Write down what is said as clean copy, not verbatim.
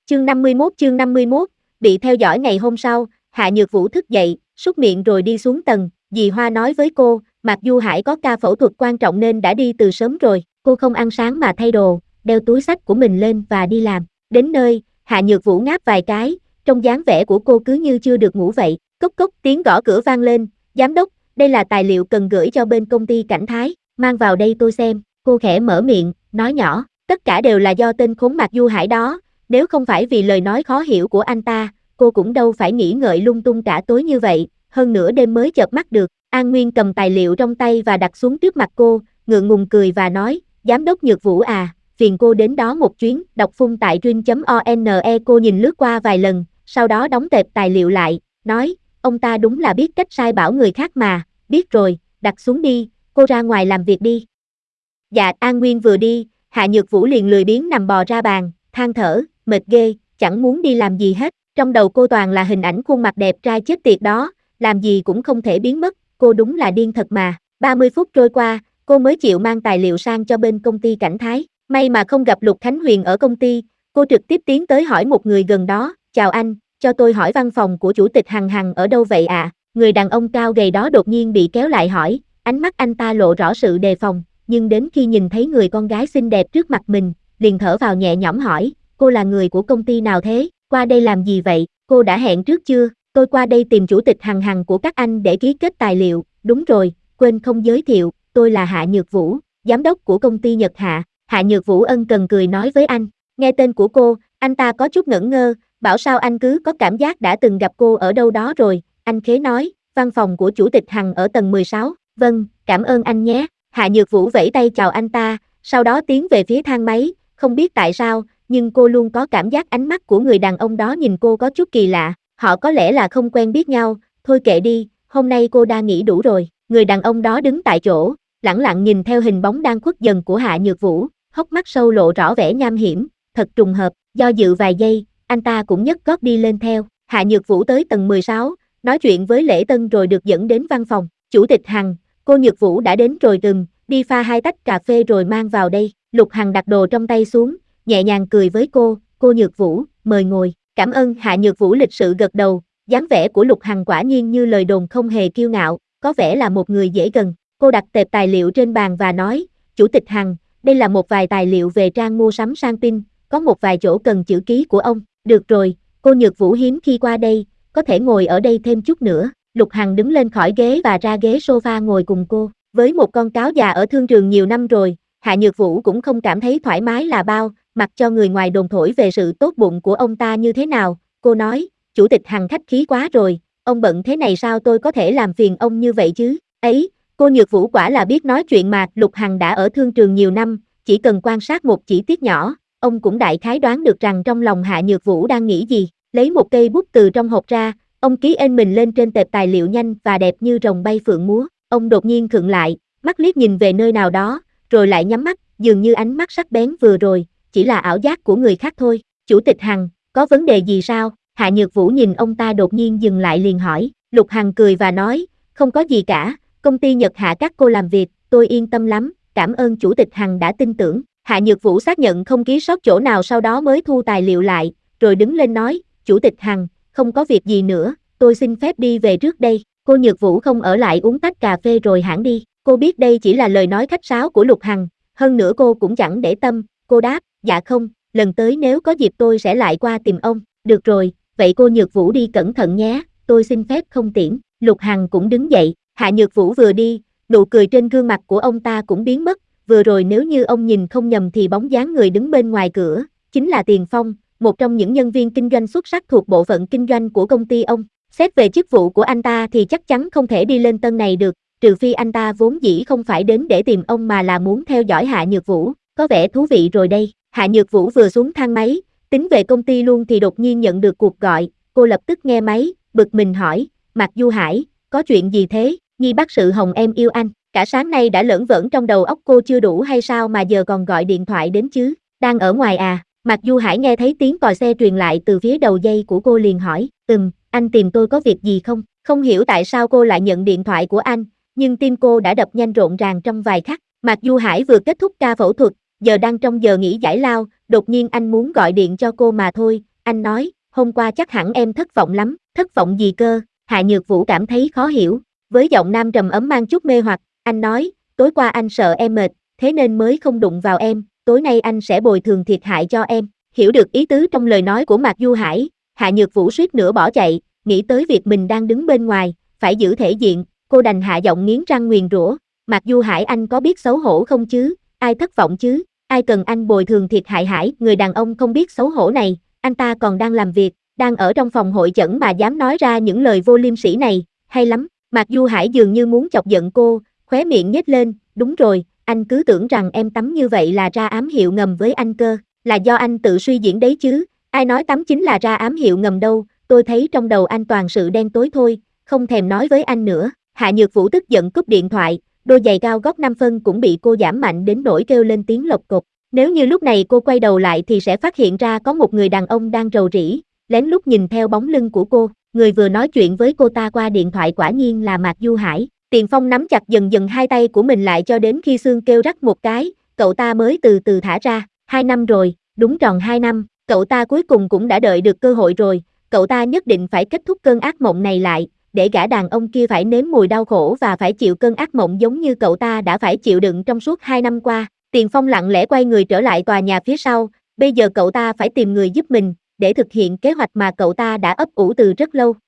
Chương 51, bị theo dõi ngày hôm sau, Hạ Nhược Vũ thức dậy, súc miệng rồi đi xuống tầng, dì Hoa nói với cô, Mạc Du Hải có ca phẫu thuật quan trọng nên đã đi từ sớm rồi, cô không ăn sáng mà thay đồ, đeo túi xách của mình lên và đi làm. Đến nơi, Hạ Nhược Vũ ngáp vài cái, trong dáng vẻ của cô cứ như chưa được ngủ vậy. Cốc cốc, tiếng gõ cửa vang lên, giám đốc, đây là tài liệu cần gửi cho bên công ty Cảnh Thái, mang vào đây tôi xem. Cô khẽ mở miệng, nói nhỏ, tất cả đều là do tên khốn Mạc Du Hải đó, nếu không phải vì lời nói khó hiểu của anh ta, cô cũng đâu phải nghĩ ngợi lung tung cả tối như vậy, hơn nữa đêm mới chợp mắt được. An Nguyên cầm tài liệu trong tay và đặt xuống trước mặt cô, ngượng ngùng cười và nói, giám đốc Nhược Vũ à, phiền cô đến đó một chuyến, đọc phun tại rin.one. Cô nhìn lướt qua vài lần, sau đó đóng tệp tài liệu lại, nói, ông ta đúng là biết cách sai bảo người khác mà, biết rồi, đặt xuống đi, cô ra ngoài làm việc đi. Dạ, An Nguyên vừa đi, Hạ Nhược Vũ liền lười biếng nằm bò ra bàn, than thở, mệt ghê, chẳng muốn đi làm gì hết, trong đầu cô toàn là hình ảnh khuôn mặt đẹp trai chết tiệt đó, làm gì cũng không thể biến mất, cô đúng là điên thật mà. 30 phút trôi qua, cô mới chịu mang tài liệu sang cho bên công ty Cảnh Thái, may mà không gặp Lục Khánh Huyền ở công ty, cô trực tiếp tiến tới hỏi một người gần đó, chào anh, cho tôi hỏi văn phòng của chủ tịch Hằng Hằng ở đâu vậy ạ? Người đàn ông cao gầy đó đột nhiên bị kéo lại hỏi, ánh mắt anh ta lộ rõ sự đề phòng, nhưng đến khi nhìn thấy người con gái xinh đẹp trước mặt mình, liền thở vào nhẹ nhõm hỏi, cô là người của công ty nào thế, qua đây làm gì vậy, cô đã hẹn trước chưa, tôi qua đây tìm chủ tịch Hằng Hằng của các anh để ký kết tài liệu, đúng rồi, quên không giới thiệu, tôi là Hạ Nhược Vũ, giám đốc của công ty Nhật Hạ. Hạ Nhược Vũ ân cần cười nói với anh, nghe tên của cô, anh ta có chút ngẩn ngơ, bảo sao anh cứ có cảm giác đã từng gặp cô ở đâu đó rồi, anh khế nói, văn phòng của chủ tịch Hằng ở tầng 16, vâng, cảm ơn anh nhé. Hạ Nhược Vũ vẫy tay chào anh ta, sau đó tiến về phía thang máy, không biết tại sao, nhưng cô luôn có cảm giác ánh mắt của người đàn ông đó nhìn cô có chút kỳ lạ, họ có lẽ là không quen biết nhau, thôi kệ đi, hôm nay cô đã nghỉ đủ rồi. Người đàn ông đó đứng tại chỗ, lẳng lặng nhìn theo hình bóng đang khuất dần của Hạ Nhược Vũ, hốc mắt sâu lộ rõ vẻ nham hiểm, thật trùng hợp, do dự vài giây, anh ta cũng nhấc gót đi lên theo. Hạ Nhược Vũ tới tầng 16, nói chuyện với Lễ Tân rồi được dẫn đến văn phòng, chủ tịch Hằng, cô Nhược Vũ đã đến rồi đi pha 2 tách cà phê rồi mang vào đây. Lục Hằng đặt đồ trong tay xuống, nhẹ nhàng cười với cô Nhược Vũ, mời ngồi, cảm ơn. Hạ Nhược Vũ lịch sự gật đầu, dáng vẻ của Lục Hằng quả nhiên như lời đồn không hề kiêu ngạo, có vẻ là một người dễ gần. Cô đặt tệp tài liệu trên bàn và nói, chủ tịch Hằng, đây là một vài tài liệu về trang mua sắm sang tin, có một vài chỗ cần chữ ký của ông, được rồi, cô Nhược Vũ hiếm khi qua đây, có thể ngồi ở đây thêm chút nữa. Lục Hằng đứng lên khỏi ghế và ra ghế sofa ngồi cùng cô, với một con cáo già ở thương trường nhiều năm rồi, Hạ Nhược Vũ cũng không cảm thấy thoải mái là bao, mặc cho người ngoài đồn thổi về sự tốt bụng của ông ta như thế nào, cô nói, chủ tịch Hằng khách khí quá rồi, ông bận thế này sao tôi có thể làm phiền ông như vậy chứ, ấy, cô Nhược Vũ quả là biết nói chuyện mà. Lục Hằng đã ở thương trường nhiều năm, chỉ cần quan sát một chi tiết nhỏ, ông cũng đại khái đoán được rằng trong lòng Hạ Nhược Vũ đang nghĩ gì, lấy một cây bút từ trong hộp ra, ông ký tên mình lên trên tệp tài liệu nhanh và đẹp như rồng bay phượng múa. Ông đột nhiên khựng lại, mắt liếc nhìn về nơi nào đó, rồi lại nhắm mắt, dường như ánh mắt sắc bén vừa rồi, chỉ là ảo giác của người khác thôi. Chủ tịch Hằng, có vấn đề gì sao? Hạ Nhược Vũ nhìn ông ta đột nhiên dừng lại liền hỏi. Lục Hằng cười và nói, không có gì cả, công ty Nhật Hạ các cô làm việc, tôi yên tâm lắm, cảm ơn chủ tịch Hằng đã tin tưởng. Hạ Nhược Vũ xác nhận không ký sót chỗ nào, sau đó mới thu tài liệu lại, rồi đứng lên nói, chủ tịch Hằng, không có việc gì nữa, tôi xin phép đi về trước đây. Cô Nhược Vũ không ở lại uống tách cà phê rồi hãng đi, cô biết đây chỉ là lời nói khách sáo của Lục Hằng, hơn nữa cô cũng chẳng để tâm, cô đáp, dạ không, lần tới nếu có dịp tôi sẽ lại qua tìm ông, được rồi, vậy cô Nhược Vũ đi cẩn thận nhé, tôi xin phép không tiễn. Lục Hằng cũng đứng dậy, Hạ Nhược Vũ vừa đi, nụ cười trên gương mặt của ông ta cũng biến mất, vừa rồi nếu như ông nhìn không nhầm thì bóng dáng người đứng bên ngoài cửa, chính là Tiền Phong, một trong những nhân viên kinh doanh xuất sắc thuộc bộ phận kinh doanh của công ty ông. Xét về chức vụ của anh ta thì chắc chắn không thể đi lên tân này được, trừ phi anh ta vốn dĩ không phải đến để tìm ông mà là muốn theo dõi Hạ Nhược Vũ, có vẻ thú vị rồi đây. Hạ Nhược Vũ vừa xuống thang máy, tính về công ty luôn thì đột nhiên nhận được cuộc gọi, cô lập tức nghe máy, bực mình hỏi, Mạc Du Hải, có chuyện gì thế? Nhi bác sự Hồng em yêu anh, cả sáng nay đã lởn vởn trong đầu óc cô chưa đủ hay sao mà giờ còn gọi điện thoại đến chứ, đang ở ngoài à? Mạc Du Hải nghe thấy tiếng còi xe truyền lại từ phía đầu dây của cô liền hỏi, anh tìm tôi có việc gì không? Không hiểu tại sao cô lại nhận điện thoại của anh, nhưng tim cô đã đập nhanh rộn ràng trong vài khắc. Mạc Du Hải vừa kết thúc ca phẫu thuật, giờ đang trong giờ nghỉ giải lao, đột nhiên anh muốn gọi điện cho cô mà thôi, anh nói, hôm qua chắc hẳn em thất vọng lắm, thất vọng gì cơ, Hạ Nhược Vũ cảm thấy khó hiểu, với giọng nam trầm ấm mang chút mê hoặc, anh nói, tối qua anh sợ em mệt, thế nên mới không đụng vào em, tối nay anh sẽ bồi thường thiệt hại cho em, hiểu được ý tứ trong lời nói của Mạc Du Hải, Hạ Nhược Vũ suýt nữa bỏ chạy, nghĩ tới việc mình đang đứng bên ngoài, phải giữ thể diện, cô đành hạ giọng nghiến răng nguyền rủa, Mạc Du Hải anh có biết xấu hổ không chứ, ai thất vọng chứ, ai cần anh bồi thường thiệt hại Hải, người đàn ông không biết xấu hổ này, anh ta còn đang làm việc, đang ở trong phòng hội chẩn mà dám nói ra những lời vô liêm sỉ này, hay lắm, Mạc Du Hải dường như muốn chọc giận cô, khóe miệng nhếch lên, đúng rồi, anh cứ tưởng rằng em tắm như vậy là ra ám hiệu ngầm với anh cơ, là do anh tự suy diễn đấy chứ, ai nói tắm chính là ra ám hiệu ngầm đâu, tôi thấy trong đầu anh toàn sự đen tối thôi, không thèm nói với anh nữa, Hạ Nhược Vũ tức giận cúp điện thoại, đôi giày cao gót 5 phân cũng bị cô giảm mạnh đến nỗi kêu lên tiếng lộc cộc, nếu như lúc này cô quay đầu lại thì sẽ phát hiện ra có một người đàn ông đang rầu rĩ, lén lút nhìn theo bóng lưng của cô, người vừa nói chuyện với cô ta qua điện thoại quả nhiên là Mạc Du Hải. Tiền Phong nắm chặt dần dần hai tay của mình lại cho đến khi xương kêu rắc một cái, cậu ta mới từ từ thả ra, 2 năm rồi, đúng tròn 2 năm, cậu ta cuối cùng cũng đã đợi được cơ hội rồi, cậu ta nhất định phải kết thúc cơn ác mộng này lại, để gã đàn ông kia phải nếm mùi đau khổ và phải chịu cơn ác mộng giống như cậu ta đã phải chịu đựng trong suốt 2 năm qua. Tiền Phong lặng lẽ quay người trở lại tòa nhà phía sau, bây giờ cậu ta phải tìm người giúp mình, để thực hiện kế hoạch mà cậu ta đã ấp ủ từ rất lâu.